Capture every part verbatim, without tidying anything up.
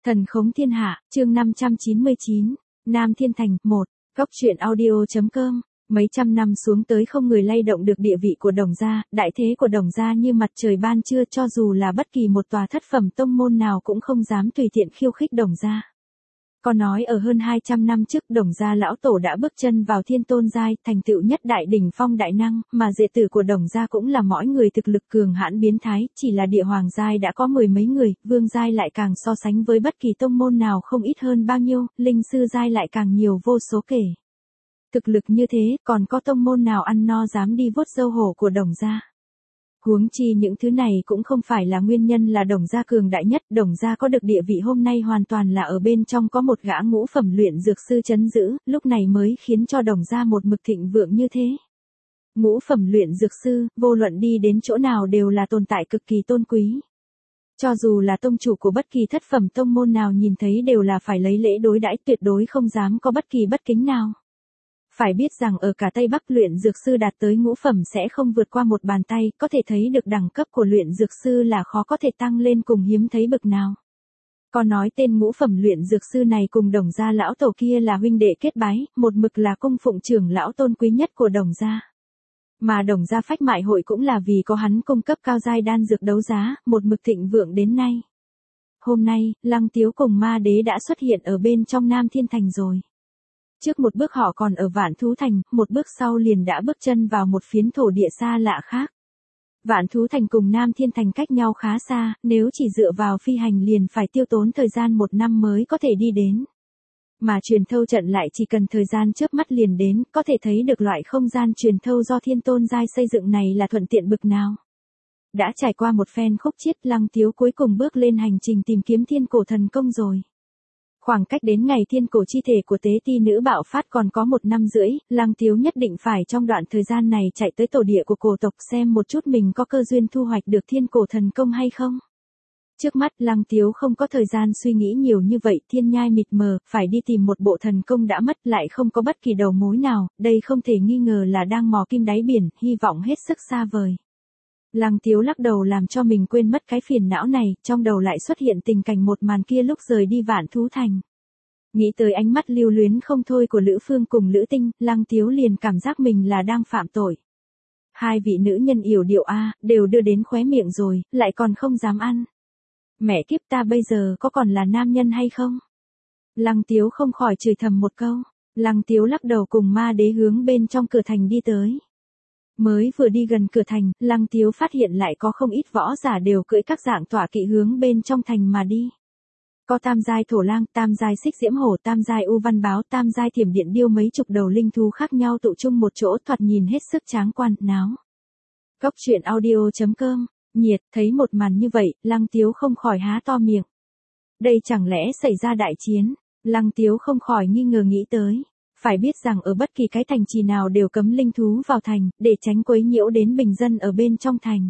Thần khống thiên hạ, chương năm trăm chín mươi chín, Nam Thiên Thành, một, Góc truyện audio.com. Mấy trăm năm xuống tới không người lay động được địa vị của Đồng gia, đại thế của Đồng gia như mặt trời ban trưa, cho dù là bất kỳ một tòa thất phẩm tông môn nào cũng không dám tùy tiện khiêu khích Đồng gia. Có nói ở hơn hai trăm năm trước Đồng gia lão tổ đã bước chân vào thiên tôn giai, thành tựu nhất đại đỉnh phong đại năng, mà đệ tử của Đồng gia cũng là mỗi người thực lực cường hãn biến thái, chỉ là địa hoàng giai đã có mười mấy người, vương giai lại càng so sánh với bất kỳ tông môn nào không ít hơn bao nhiêu, linh sư giai lại càng nhiều vô số kể. Thực lực như thế, còn có tông môn nào ăn no dám đi vuốt râu hổ của Đồng gia. Huống chi những thứ này cũng không phải là nguyên nhân là Đồng gia cường đại nhất, Đồng gia có được địa vị hôm nay hoàn toàn là ở bên trong có một gã ngũ phẩm luyện dược sư trấn giữ, lúc này mới khiến cho Đồng gia một mực thịnh vượng như thế. Ngũ phẩm luyện dược sư, vô luận đi đến chỗ nào đều là tồn tại cực kỳ tôn quý. Cho dù là tông chủ của bất kỳ thất phẩm tông môn nào nhìn thấy đều là phải lấy lễ đối đãi, tuyệt đối không dám có bất kỳ bất kính nào. Phải biết rằng ở cả Tây Bắc luyện dược sư đạt tới ngũ phẩm sẽ không vượt qua một bàn tay, có thể thấy được đẳng cấp của luyện dược sư là khó có thể tăng lên cùng hiếm thấy bực nào. Có nói tên ngũ phẩm luyện dược sư này cùng Đồng gia lão tổ kia là huynh đệ kết bái, một mực là cung phụng trưởng lão tôn quý nhất của Đồng gia. Mà Đồng gia phách mại hội cũng là vì có hắn cung cấp cao giai đan dược đấu giá, một mực thịnh vượng đến nay. Hôm nay, Lăng Tiếu cùng Ma Đế đã xuất hiện ở bên trong Nam Thiên Thành rồi. Trước một bước họ còn ở Vạn Thú Thành, một bước sau liền đã bước chân vào một phiến thổ địa xa lạ khác. Vạn Thú Thành cùng Nam Thiên Thành cách nhau khá xa, nếu chỉ dựa vào phi hành liền phải tiêu tốn thời gian một năm mới có thể đi đến. Mà truyền thâu trận lại chỉ cần thời gian chớp mắt liền đến, có thể thấy được loại không gian truyền thâu do thiên tôn giai xây dựng này là thuận tiện bực nào. Đã trải qua một phen khúc chiết, Lăng Tiếu cuối cùng bước lên hành trình tìm kiếm thiên cổ thần công rồi. Khoảng cách đến ngày thiên cổ chi thể của tế ti nữ bạo phát còn có một năm rưỡi, Lăng Tiếu nhất định phải trong đoạn thời gian này chạy tới tổ địa của cổ tộc xem một chút mình có cơ duyên thu hoạch được thiên cổ thần công hay không. Trước mắt Lăng Tiếu không có thời gian suy nghĩ nhiều như vậy, thiên nhai mịt mờ, phải đi tìm một bộ thần công đã mất lại không có bất kỳ đầu mối nào, đây không thể nghi ngờ là đang mò kim đáy biển, hy vọng hết sức xa vời. Lăng Tiếu lắc đầu làm cho mình quên mất cái phiền não này, trong đầu lại xuất hiện tình cảnh một màn kia lúc rời đi Vạn Thú Thành. Nghĩ tới ánh mắt lưu luyến không thôi của Lữ Phương cùng Lữ Tinh, Lăng Tiếu liền cảm giác mình là đang phạm tội. Hai vị nữ nhân yểu điệu a, đều đưa đến khóe miệng rồi, lại còn không dám ăn. Mẹ kiếp, ta bây giờ có còn là nam nhân hay không? Lăng Tiếu không khỏi chửi thầm một câu. Lăng Tiếu lắc đầu cùng Ma Đế hướng bên trong cửa thành đi tới. Mới vừa đi gần cửa thành, Lăng Tiếu phát hiện lại có không ít võ giả đều cưỡi các dạng tọa kỵ hướng bên trong thành mà đi. Có tam giai thổ lang, tam giai xích diễm hổ, tam giai u văn báo, tam giai thiểm điện điêu, mấy chục đầu linh thú khác nhau tụ chung một chỗ, thoạt nhìn hết sức tráng quan, náo. Góc truyện audio.com, nhiệt, thấy một màn như vậy, Lăng Tiếu không khỏi há to miệng. Đây chẳng lẽ xảy ra đại chiến? Lăng Tiếu không khỏi nghi ngờ nghĩ tới. Phải biết rằng ở bất kỳ cái thành trì nào đều cấm linh thú vào thành, để tránh quấy nhiễu đến bình dân ở bên trong thành.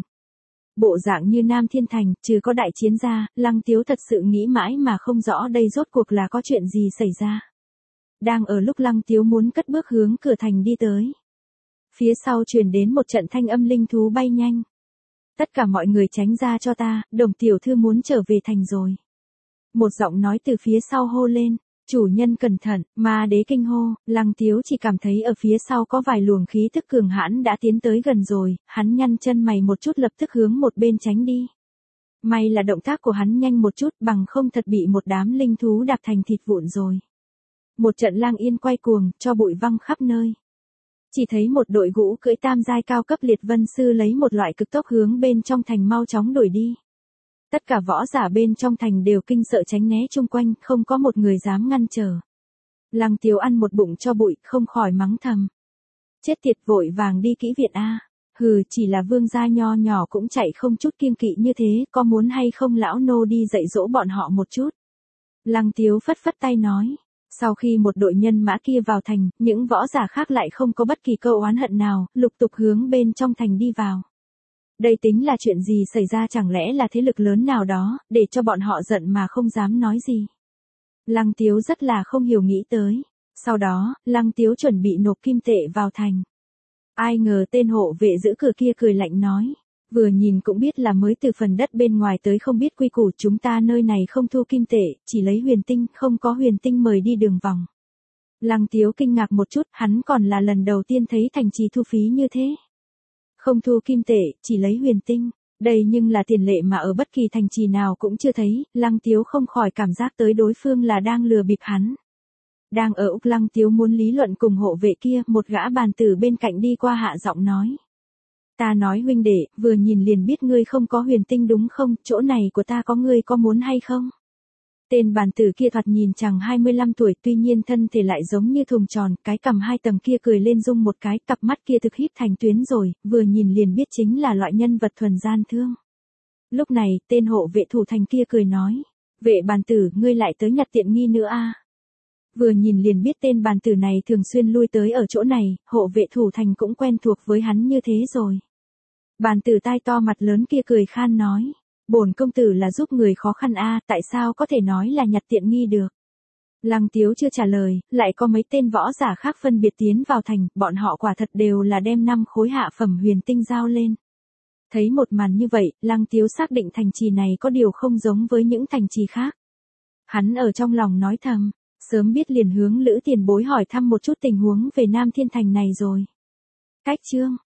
Bộ dạng như Nam Thiên Thành, trừ có đại chiến ra, Lăng Tiếu thật sự nghĩ mãi mà không rõ đây rốt cuộc là có chuyện gì xảy ra. Đang ở lúc Lăng Tiếu muốn cất bước hướng cửa thành đi tới. Phía sau truyền đến một trận thanh âm linh thú bay nhanh. Tất cả mọi người tránh ra cho ta, Đồng tiểu thư muốn trở về thành rồi. Một giọng nói từ phía sau hô lên. Chủ nhân cẩn thận, Ma Đế kinh hô, Lăng Tiếu chỉ cảm thấy ở phía sau có vài luồng khí tức cường hãn đã tiến tới gần rồi, hắn nhăn chân mày một chút lập tức hướng một bên tránh đi. May là động tác của hắn nhanh một chút, bằng không thật bị một đám linh thú đạp thành thịt vụn rồi. Một trận lang yên quay cuồng, cho bụi văng khắp nơi. Chỉ thấy một đội ngũ cưỡi tam giai cao cấp liệt vân sư lấy một loại cực tốc hướng bên trong thành mau chóng đuổi đi. Tất cả võ giả bên trong thành đều kinh sợ tránh né chung quanh, không có một người dám ngăn trở. Lăng Tiếu ăn một bụng cho bụi, không khỏi mắng thầm. Chết tiệt, vội vàng đi kỹ viện a. Hừ, chỉ là vương gia nho nhỏ cũng chạy không chút kiêng kỵ như thế, có muốn hay không lão nô đi dạy dỗ bọn họ một chút. Lăng Tiếu phất phất tay nói. Sau khi một đội nhân mã kia vào thành, những võ giả khác lại không có bất kỳ câu oán hận nào, lục tục hướng bên trong thành đi vào. Đây tính là chuyện gì xảy ra, chẳng lẽ là thế lực lớn nào đó, để cho bọn họ giận mà không dám nói gì. Lăng Tiếu rất là không hiểu nghĩ tới. Sau đó, Lăng Tiếu chuẩn bị nộp kim tệ vào thành. Ai ngờ tên hộ vệ giữ cửa kia cười lạnh nói. Vừa nhìn cũng biết là mới từ phần đất bên ngoài tới không biết quy củ, chúng ta nơi này không thu kim tệ, chỉ lấy huyền tinh, không có huyền tinh mời đi đường vòng. Lăng Tiếu kinh ngạc một chút, hắn còn là lần đầu tiên thấy thành trì thu phí như thế. Không thu kim tệ, chỉ lấy huyền tinh. Đây nhưng là tiền lệ mà ở bất kỳ thành trì nào cũng chưa thấy, Lăng Tiếu không khỏi cảm giác tới đối phương là đang lừa bịp hắn. Đang ở Úc, Lăng Tiếu muốn lý luận cùng hộ vệ kia, một gã bàn tử bên cạnh đi qua hạ giọng nói. Ta nói huynh đệ, vừa nhìn liền biết ngươi không có huyền tinh đúng không, chỗ này của ta có, ngươi có muốn hay không? Tên bàn tử kia thoạt nhìn chừng hai mươi lăm tuổi, tuy nhiên thân thể lại giống như thùng tròn, cái cằm hai tầng kia cười lên rung một cái, cặp mắt kia thực híp thành tuyến rồi, vừa nhìn liền biết chính là loại nhân vật thuần gian thương. Lúc này, tên hộ vệ thủ thành kia cười nói, vệ bàn tử, ngươi lại tới nhặt tiện nghi nữa a? Vừa nhìn liền biết tên bàn tử này thường xuyên lui tới ở chỗ này, hộ vệ thủ thành cũng quen thuộc với hắn như thế rồi. Bàn tử tai to mặt lớn kia cười khan nói, bổn công tử là giúp người khó khăn a, tại sao có thể nói là nhặt tiện nghi được? Lăng Tiếu chưa trả lời, lại có mấy tên võ giả khác phân biệt tiến vào thành, bọn họ quả thật đều là đem năm khối hạ phẩm huyền tinh giao lên. Thấy một màn như vậy, Lăng Tiếu xác định thành trì này có điều không giống với những thành trì khác. Hắn ở trong lòng nói thầm, sớm biết liền hướng Lữ Tiền Bối hỏi thăm một chút tình huống về Nam Thiên Thành này rồi. Cách chương